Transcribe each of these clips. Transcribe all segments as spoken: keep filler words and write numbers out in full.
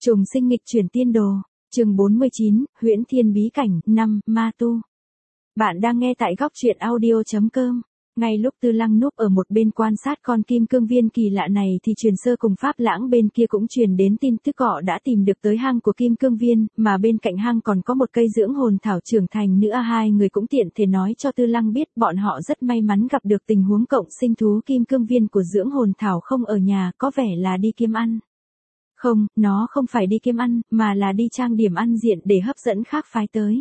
Trùng sinh nghịch chuyển tiên đồ, chương bốn mươi chín, Huyễn Thiên bí cảnh, năm, Ma tu. Bạn đang nghe tại góc truyện audio chấm com. Ngay lúc Tư Lăng núp ở một bên quan sát con kim cương viên kỳ lạ này thì truyền sơ cùng Pháp Lãng bên kia cũng truyền đến tin tức họ đã tìm được tới hang của kim cương viên, mà bên cạnh hang còn có một cây dưỡng hồn thảo trưởng thành nữa. Hai người cũng tiện thể nói cho Tư Lăng biết bọn họ rất may mắn gặp được tình huống cộng sinh thú kim cương viên của dưỡng hồn thảo không ở nhà, có vẻ là đi kiếm ăn. Không, nó không phải đi kiếm ăn, mà là đi trang điểm ăn diện để hấp dẫn khác phái tới.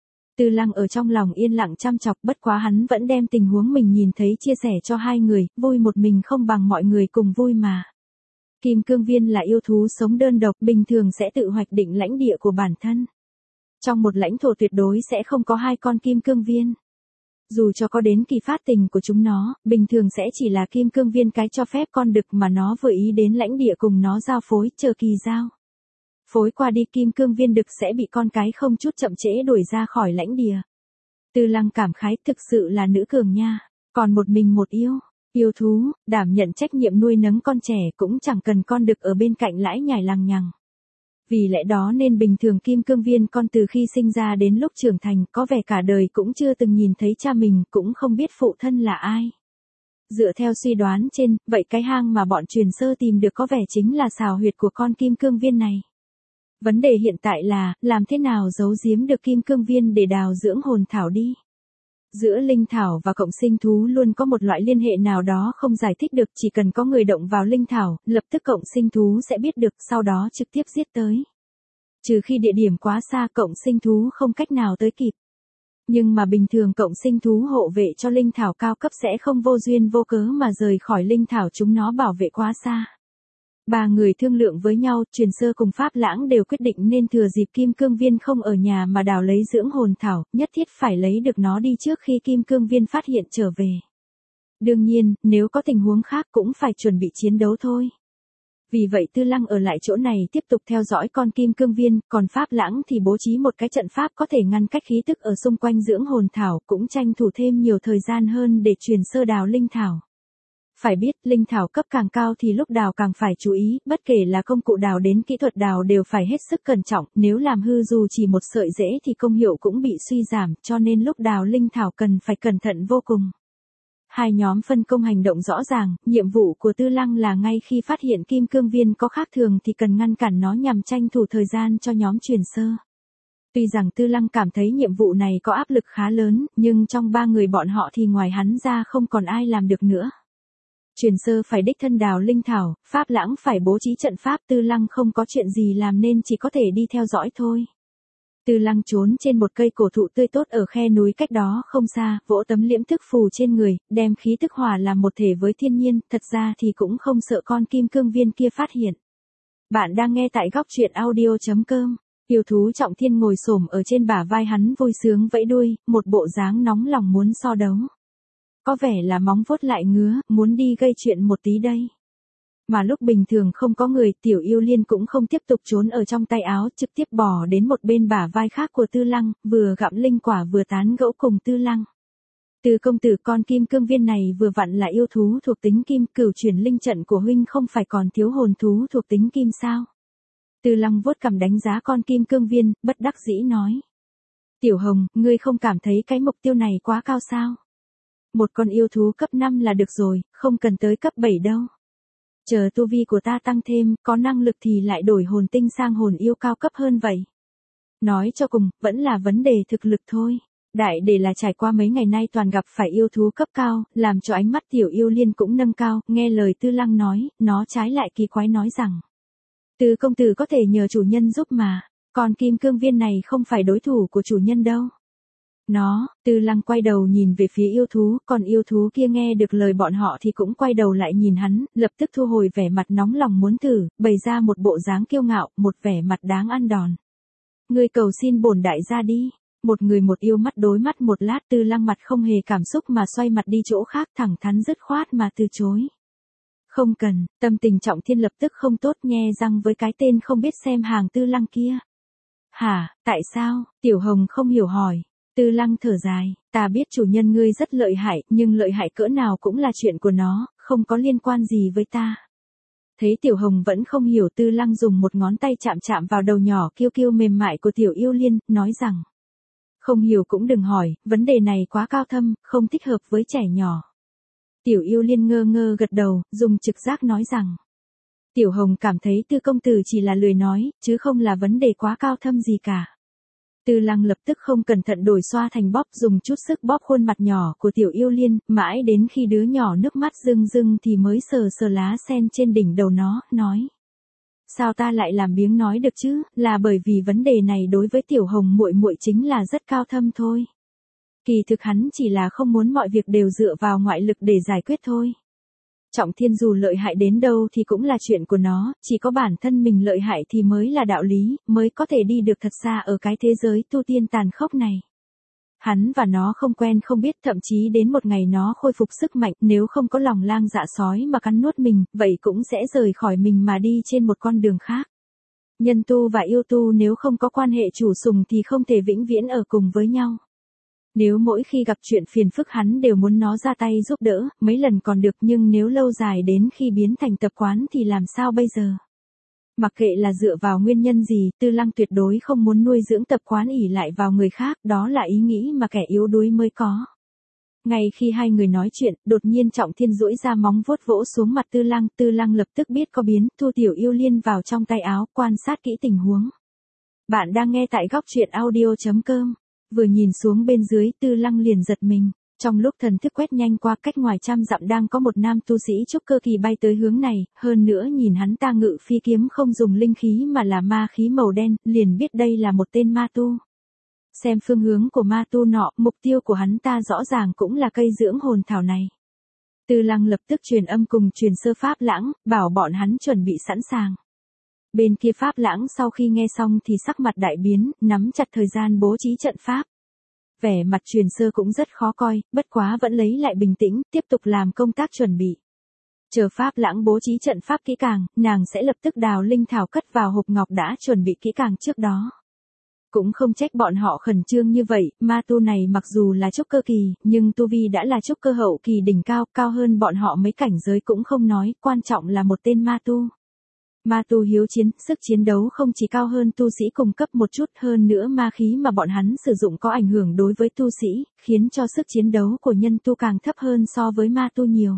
Tư Lăng ở trong lòng yên lặng chăm chọc, bất quá hắn vẫn đem tình huống mình nhìn thấy chia sẻ cho hai người, vui một mình không bằng mọi người cùng vui mà. Kim cương viên là yêu thú sống đơn độc, bình thường sẽ tự hoạch định lãnh địa của bản thân. Trong một lãnh thổ tuyệt đối sẽ không có hai con kim cương viên. Dù cho có đến kỳ phát tình của chúng nó, bình thường sẽ chỉ là kim cương viên cái cho phép con đực mà nó vừa ý đến lãnh địa cùng nó giao phối, chờ kỳ giao phối qua đi, kim cương viên đực sẽ bị con cái không chút chậm trễ đuổi ra khỏi lãnh địa. Tư Lăng cảm khái, thực sự là nữ cường nha, còn một mình một yêu, yêu thú, đảm nhận trách nhiệm nuôi nấng con trẻ cũng chẳng cần con đực ở bên cạnh lãi nhải lằng nhằng. Vì lẽ đó nên bình thường kim cương viên con từ khi sinh ra đến lúc trưởng thành có vẻ cả đời cũng chưa từng nhìn thấy cha mình, cũng không biết phụ thân là ai. Dựa theo suy đoán trên, vậy cái hang mà bọn truyền sơ tìm được có vẻ chính là xào huyệt của con kim cương viên này. Vấn đề hiện tại là, làm thế nào giấu giếm được kim cương viên để đào dưỡng hồn thảo đi. Giữa linh thảo và cộng sinh thú luôn có một loại liên hệ nào đó không giải thích được, chỉ cần có người động vào linh thảo, lập tức cộng sinh thú sẽ biết được, sau đó trực tiếp giết tới. Trừ khi địa điểm quá xa, cộng sinh thú không cách nào tới kịp. Nhưng mà bình thường cộng sinh thú hộ vệ cho linh thảo cao cấp sẽ không vô duyên vô cớ mà rời khỏi linh thảo chúng nó bảo vệ quá xa. Ba người thương lượng với nhau, truyền sơ cùng Pháp Lãng đều quyết định nên thừa dịp kim cương viên không ở nhà mà đào lấy dưỡng hồn thảo, nhất thiết phải lấy được nó đi trước khi kim cương viên phát hiện trở về. Đương nhiên, nếu có tình huống khác cũng phải chuẩn bị chiến đấu thôi. Vì vậy Tư Lăng ở lại chỗ này tiếp tục theo dõi con kim cương viên, còn Pháp Lãng thì bố trí một cái trận pháp có thể ngăn cách khí tức ở xung quanh dưỡng hồn thảo, cũng tranh thủ thêm nhiều thời gian hơn để truyền sơ đào linh thảo. Phải biết, linh thảo cấp càng cao thì lúc đào càng phải chú ý, bất kể là công cụ đào đến kỹ thuật đào đều phải hết sức cẩn trọng, nếu làm hư dù chỉ một sợi rễ thì công hiệu cũng bị suy giảm, cho nên lúc đào linh thảo cần phải cẩn thận vô cùng. Hai nhóm phân công hành động rõ ràng, nhiệm vụ của Tư Lăng là ngay khi phát hiện kim cương viên có khác thường thì cần ngăn cản nó nhằm tranh thủ thời gian cho nhóm truyền sơ. Tuy rằng Tư Lăng cảm thấy nhiệm vụ này có áp lực khá lớn, nhưng trong ba người bọn họ thì ngoài hắn ra không còn ai làm được nữa. Truyền sơ phải đích thân đào linh thảo, Pháp Lãng phải bố trí trận pháp, Tư Lăng không có chuyện gì làm nên chỉ có thể đi theo dõi thôi. Tư Lăng trốn trên một cây cổ thụ tươi tốt ở khe núi cách đó không xa, vỗ tấm liễm thức phù trên người, đem khí thức hòa làm một thể với thiên nhiên, thật ra thì cũng không sợ con kim cương viên kia phát hiện. Bạn đang nghe tại góc truyện audio chấm com. Yêu thú Trọng Thiên ngồi xổm ở trên bả vai hắn vui sướng vẫy đuôi, một bộ dáng nóng lòng muốn so đấu. Có vẻ là móng vuốt lại ngứa, muốn đi gây chuyện một tí đây. Mà lúc bình thường không có người, Tiểu Yêu Liên cũng không tiếp tục trốn ở trong tay áo, trực tiếp bò đến một bên bả vai khác của Tư Lăng, vừa gặm linh quả vừa tán gẫu cùng Tư Lăng. Từ công tử, con kim cương viên này vừa vặn là yêu thú thuộc tính kim, cửu chuyển linh trận của huynh không phải còn thiếu hồn thú thuộc tính kim sao? Tư Lăng vuốt cằm đánh giá con kim cương viên, bất đắc dĩ nói. Tiểu Hồng, ngươi không cảm thấy cái mục tiêu này quá cao sao? Một con yêu thú cấp năm là được rồi, không cần tới cấp bảy đâu. Chờ tu vi của ta tăng thêm, có năng lực thì lại đổi hồn tinh sang hồn yêu cao cấp hơn vậy. Nói cho cùng, vẫn là vấn đề thực lực thôi. Đại để là trải qua mấy ngày nay toàn gặp phải yêu thú cấp cao, làm cho ánh mắt Tiểu Yêu Liên cũng nâng cao, nghe lời Tư Lăng nói, nó trái lại kỳ quái nói rằng. Từ công tử có thể nhờ chủ nhân giúp mà, còn kim cương viên này không phải đối thủ của chủ nhân đâu. Nó, Tư Lăng quay đầu nhìn về phía yêu thú, còn yêu thú kia nghe được lời bọn họ thì cũng quay đầu lại nhìn hắn, lập tức thu hồi vẻ mặt nóng lòng muốn thử, bày ra một bộ dáng kiêu ngạo, một vẻ mặt đáng ăn đòn. Ngươi cầu xin bổn đại gia đi. Một người một yêu mắt đối mắt một lát, Tư Lăng mặt không hề cảm xúc mà xoay mặt đi chỗ khác, thẳng thắn dứt khoát mà từ chối. Không cần, tâm tình Trọng Thiên lập tức không tốt, nhe răng với cái tên không biết xem hàng Tư Lăng kia. Hả, tại sao? Tiểu Hồng không hiểu hỏi. Tư Lăng thở dài, ta biết chủ nhân ngươi rất lợi hại, nhưng lợi hại cỡ nào cũng là chuyện của nó, không có liên quan gì với ta. Thấy Tiểu Hồng vẫn không hiểu, Tư Lăng dùng một ngón tay chạm chạm vào đầu nhỏ kiêu kiêu mềm mại của Tiểu Yêu Liên, nói rằng. Không hiểu cũng đừng hỏi, vấn đề này quá cao thâm, không thích hợp với trẻ nhỏ. Tiểu Yêu Liên ngơ ngơ gật đầu, dùng trực giác nói rằng. Tiểu Hồng cảm thấy Tư công tử chỉ là lười nói, chứ không là vấn đề quá cao thâm gì cả. Tư Lăng lập tức không cẩn thận đổi xoa thành bóp, dùng chút sức bóp khuôn mặt nhỏ của Tiểu Yêu Liên, mãi đến khi đứa nhỏ nước mắt rưng rưng thì mới sờ sờ lá sen trên đỉnh đầu nó, nói. Sao ta lại làm biếng nói được chứ, là bởi vì vấn đề này đối với Tiểu Hồng muội muội chính là rất cao thâm thôi. Kỳ thực hắn chỉ là không muốn mọi việc đều dựa vào ngoại lực để giải quyết thôi. Trọng Thiên dù lợi hại đến đâu thì cũng là chuyện của nó, chỉ có bản thân mình lợi hại thì mới là đạo lý, mới có thể đi được thật xa ở cái thế giới tu tiên tàn khốc này. Hắn và nó không quen không biết, thậm chí đến một ngày nó khôi phục sức mạnh, nếu không có lòng lang dạ sói mà cắn nuốt mình, vậy cũng sẽ rời khỏi mình mà đi trên một con đường khác. Nhân tu và yêu tu nếu không có quan hệ chủ sùng thì không thể vĩnh viễn ở cùng với nhau. Nếu mỗi khi gặp chuyện phiền phức hắn đều muốn nó ra tay giúp đỡ, mấy lần còn được, nhưng nếu lâu dài đến khi biến thành tập quán thì làm sao bây giờ? Mặc kệ là dựa vào nguyên nhân gì, Tư Lăng tuyệt đối không muốn nuôi dưỡng tập quán ỷ lại vào người khác, đó là ý nghĩ mà kẻ yếu đuối mới có. Ngay khi hai người nói chuyện, đột nhiên Trọng Thiên duỗi ra móng vuốt vỗ xuống mặt Tư Lăng, Tư Lăng lập tức biết có biến, thu Tiểu Yêu Liên vào trong tay áo, quan sát kỹ tình huống. Bạn đang nghe tại góc truyện audio chấm com. Vừa nhìn xuống bên dưới, Tư Lăng liền giật mình. Trong lúc thần thức quét nhanh qua, cách ngoài trăm dặm đang có một nam tu sĩ trúc cơ kỳ bay tới hướng này, hơn nữa nhìn hắn ta ngự phi kiếm không dùng linh khí mà là ma khí màu đen, liền biết đây là một tên ma tu. Xem phương hướng của ma tu nọ, mục tiêu của hắn ta rõ ràng cũng là cây dưỡng hồn thảo này. Tư Lăng lập tức truyền âm cùng truyền sơ Pháp Lãng, bảo bọn hắn chuẩn bị sẵn sàng. Bên kia Pháp Lãng sau khi nghe xong thì sắc mặt đại biến, nắm chặt thời gian bố trí trận pháp. Vẻ mặt truyền sơ cũng rất khó coi, bất quá vẫn lấy lại bình tĩnh, tiếp tục làm công tác chuẩn bị. Chờ Pháp Lãng bố trí trận pháp kỹ càng, nàng sẽ lập tức đào linh thảo cất vào hộp ngọc đã chuẩn bị kỹ càng trước đó. Cũng không trách bọn họ khẩn trương như vậy, ma tu này mặc dù là trúc cơ kỳ, nhưng tu vi đã là trúc cơ hậu kỳ đỉnh cao, cao hơn bọn họ mấy cảnh giới cũng không nói, quan trọng là một tên ma tu. Ma tu hiếu chiến, sức chiến đấu không chỉ cao hơn tu sĩ cùng cấp một chút, hơn nữa ma khí mà bọn hắn sử dụng có ảnh hưởng đối với tu sĩ, khiến cho sức chiến đấu của nhân tu càng thấp hơn so với ma tu nhiều.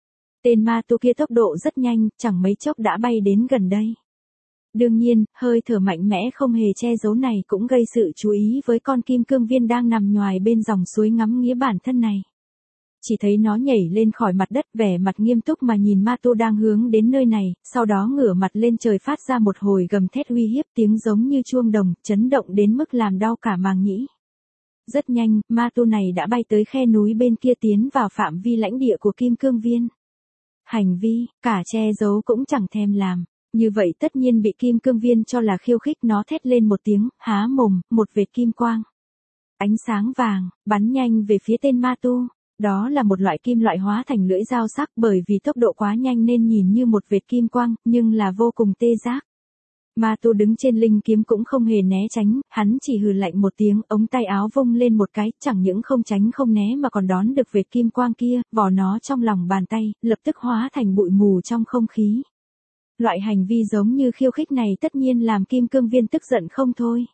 Tên ma tu kia tốc độ rất nhanh, chẳng mấy chốc đã bay đến gần đây. Đương nhiên, hơi thở mạnh mẽ không hề che giấu này cũng gây sự chú ý với con kim cương viên đang nằm nhoài bên dòng suối ngắm nghía bản thân này. Chỉ thấy nó nhảy lên khỏi mặt đất, vẻ mặt nghiêm túc mà nhìn ma tu đang hướng đến nơi này, sau đó ngửa mặt lên trời phát ra một hồi gầm thét uy hiếp, tiếng giống như chuông đồng, chấn động đến mức làm đau cả màng nhĩ. Rất nhanh, ma tu này đã bay tới khe núi bên kia, tiến vào phạm vi lãnh địa của kim cương viên. Hành vi, cả che giấu cũng chẳng thèm làm. Như vậy tất nhiên bị kim cương viên cho là khiêu khích, nó thét lên một tiếng, há mồm, một vệt kim quang. Ánh sáng vàng, bắn nhanh về phía tên ma tu. Đó là một loại kim loại hóa thành lưỡi dao sắc, bởi vì tốc độ quá nhanh nên nhìn như một vệt kim quang, nhưng là vô cùng tê giác. Ma tu đứng trên linh kiếm cũng không hề né tránh, hắn chỉ hừ lạnh một tiếng, ống tay áo vung lên một cái, chẳng những không tránh không né mà còn đón được vệt kim quang kia, vò nó trong lòng bàn tay, lập tức hóa thành bụi mù trong không khí. Loại hành vi giống như khiêu khích này tất nhiên làm kim cương viên tức giận không thôi.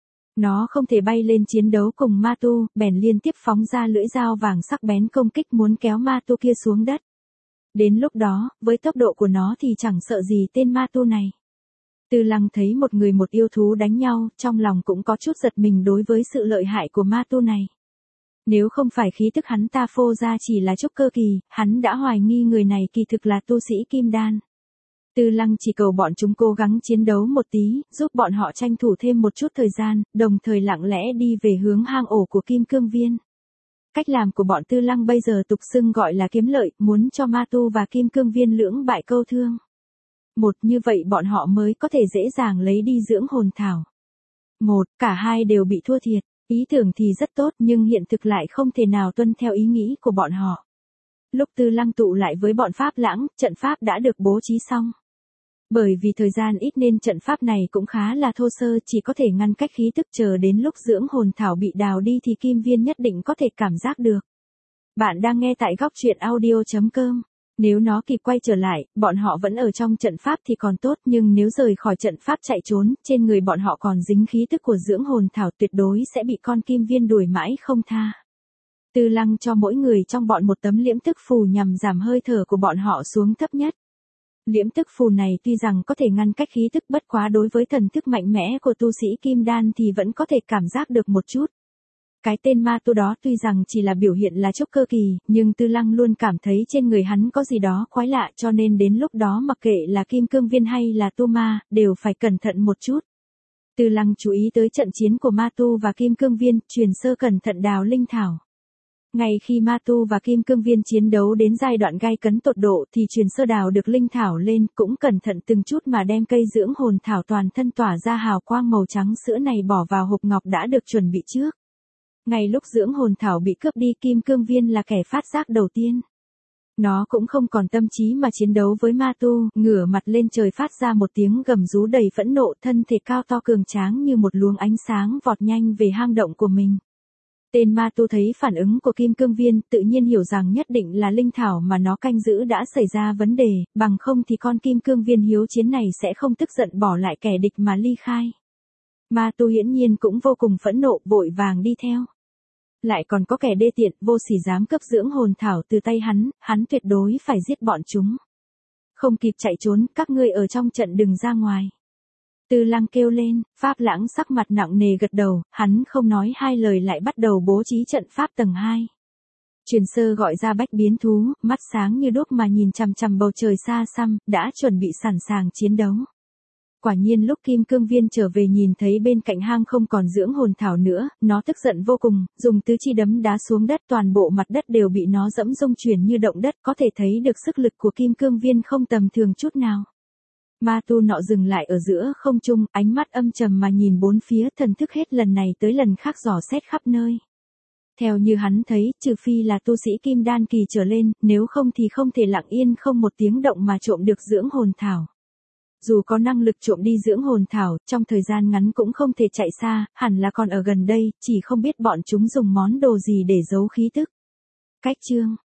Nó không thể bay lên chiến đấu cùng ma tu, bèn liên tiếp phóng ra lưỡi dao vàng sắc bén công kích muốn kéo ma tu kia xuống đất. Đến lúc đó, với tốc độ của nó thì chẳng sợ gì tên ma tu này. Tư Lăng thấy một người một yêu thú đánh nhau, trong lòng cũng có chút giật mình đối với sự lợi hại của ma tu này. Nếu không phải khí tức hắn ta phô ra chỉ là trúc cơ kỳ, hắn đã hoài nghi người này kỳ thực là tu sĩ kim đan. Tư Lăng chỉ cầu bọn chúng cố gắng chiến đấu một tí, giúp bọn họ tranh thủ thêm một chút thời gian, đồng thời lặng lẽ đi về hướng hang ổ của kim cương viên. Cách làm của bọn Tư Lăng bây giờ tục xưng gọi là kiếm lợi, muốn cho ma tu và kim cương viên lưỡng bại câu thương. Một, như vậy bọn họ mới có thể dễ dàng lấy đi dưỡng hồn thảo. Một, cả hai đều bị thua thiệt, ý tưởng thì rất tốt nhưng hiện thực lại không thể nào tuân theo ý nghĩ của bọn họ. Lúc Tư Lăng tụ lại với bọn Pháp Lãng, trận pháp đã được bố trí xong. Bởi vì thời gian ít nên trận pháp này cũng khá là thô sơ, chỉ có thể ngăn cách khí tức, chờ đến lúc dưỡng hồn thảo bị đào đi thì kim viên nhất định có thể cảm giác được. Bạn đang nghe tại góc truyện audio chấm com. Nếu nó kịp quay trở lại, bọn họ vẫn ở trong trận pháp thì còn tốt, nhưng nếu rời khỏi trận pháp chạy trốn, trên người bọn họ còn dính khí tức của dưỡng hồn thảo, tuyệt đối sẽ bị con kim viên đuổi mãi không tha. Tư Lăng cho mỗi người trong bọn một tấm liễm tức phù nhằm giảm hơi thở của bọn họ xuống thấp nhất. Liễm tức phù này tuy rằng có thể ngăn cách khí tức, bất quá đối với thần thức mạnh mẽ của tu sĩ kim đan thì vẫn có thể cảm giác được một chút. Cái tên ma tu đó tuy rằng chỉ là biểu hiện là trúc cơ kỳ, nhưng Tư Lăng luôn cảm thấy trên người hắn có gì đó quái lạ, cho nên đến lúc đó mặc kệ là kim cương viên hay là tu ma, đều phải cẩn thận một chút. Tư Lăng chú ý tới trận chiến của ma tu và kim cương viên, truyền sơ cẩn thận đào linh thảo. Ngay khi ma tu và kim cương viên chiến đấu đến giai đoạn gay cấn tột độ thì truyền sơ đào được linh thảo lên, cũng cẩn thận từng chút mà đem cây dưỡng hồn thảo toàn thân tỏa ra hào quang màu trắng sữa này bỏ vào hộp ngọc đã được chuẩn bị trước. Ngay lúc dưỡng hồn thảo bị cướp đi, kim cương viên là kẻ phát giác đầu tiên. Nó cũng không còn tâm trí mà chiến đấu với ma tu, ngửa mặt lên trời phát ra một tiếng gầm rú đầy phẫn nộ, thân thể cao to cường tráng như một luồng ánh sáng vọt nhanh về hang động của mình. Tên ma tu thấy phản ứng của kim cương viên, tự nhiên hiểu rằng nhất định là linh thảo mà nó canh giữ đã xảy ra vấn đề, bằng không thì con kim cương viên hiếu chiến này sẽ không tức giận bỏ lại kẻ địch mà ly khai. Ma tu hiển nhiên cũng vô cùng phẫn nộ, vội vàng đi theo. Lại còn có kẻ đê tiện, vô sỉ dám cướp dưỡng hồn thảo từ tay hắn, hắn tuyệt đối phải giết bọn chúng. Không kịp chạy trốn, các ngươi ở trong trận đừng ra ngoài. Tư Lăng kêu lên, Pháp Lãng sắc mặt nặng nề gật đầu, hắn không nói hai lời lại bắt đầu bố trí trận pháp tầng hai. Truyền sơ gọi ra bách biến thú, mắt sáng như đuốc mà nhìn chằm chằm bầu trời xa xăm, đã chuẩn bị sẵn sàng chiến đấu. Quả nhiên lúc kim cương viên trở về nhìn thấy bên cạnh hang không còn dưỡng hồn thảo nữa, nó tức giận vô cùng, dùng tứ chi đấm đá xuống đất, toàn bộ mặt đất đều bị nó dẫm rung chuyển như động đất, có thể thấy được sức lực của kim cương viên không tầm thường chút nào. Ma tu nọ dừng lại ở giữa không trung, ánh mắt âm trầm mà nhìn bốn phía, thần thức hết lần này tới lần khác dò xét khắp nơi. Theo như hắn thấy, trừ phi là tu sĩ kim đan kỳ trở lên, nếu không thì không thể lặng yên không một tiếng động mà trộm được dưỡng hồn thảo. Dù có năng lực trộm đi dưỡng hồn thảo, trong thời gian ngắn cũng không thể chạy xa, hẳn là còn ở gần đây, chỉ không biết bọn chúng dùng món đồ gì để giấu khí tức. Cách chương